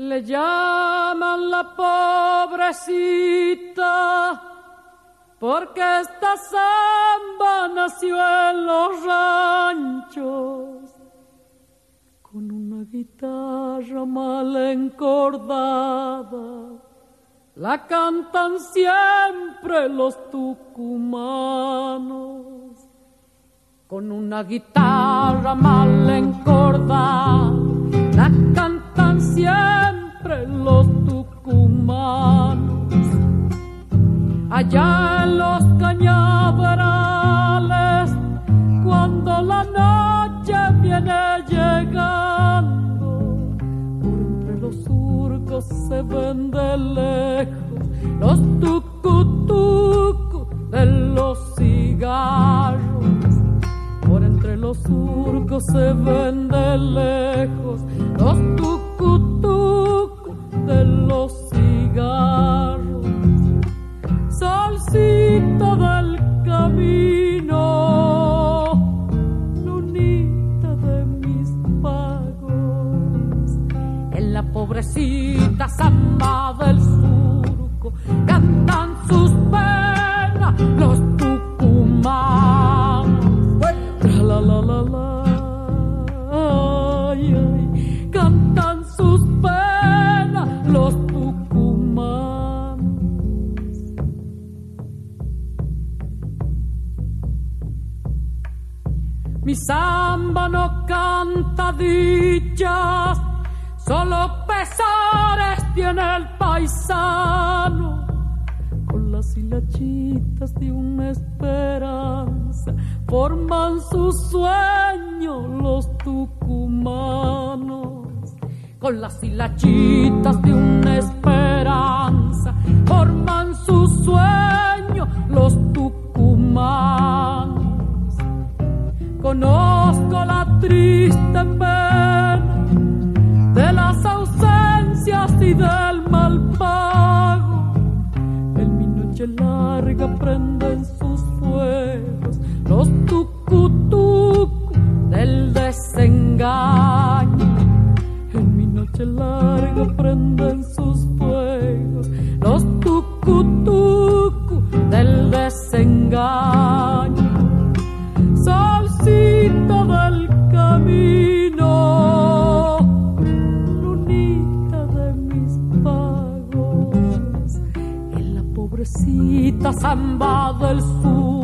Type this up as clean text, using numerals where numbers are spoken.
Le llaman la pobrecita porque esta samba nació en los ranchos con una guitarra mal encordada. La cantan siempre los tucumanos con una guitarra mal encordada. La cantan siempre los tucumanos. Allá en los cañaverales, cuando la noche viene llegando, por entre los surcos se ven de lejos los tucutucos de los cigarros. Por entre los surcos se ven de lejos los tucutucos de los cigarros. Solcito del camino, lunita de mis pagos, en la pobrecita samba del surco cantan sus penas los tucumanos. La la la la, ay, ay, cantan sus penas los tucumanos. Mi samba no canta dichas, solo pesares tiene el paisano. Con las hilachitas de una esperanza forman su sueño los tucumanos. Con las hilachitas de una esperanza forman su sueño los tucumanos. Conozco la triste pena de las ausencias y del mal pago. En mi noche larga prenden sus fuegos los tucutucos del desengaño. En mi noche larga prenden sus fuegos los tucutucos del desengaño. Solcito del camino, lunita de mis pagos, en la pobrecita samba del sur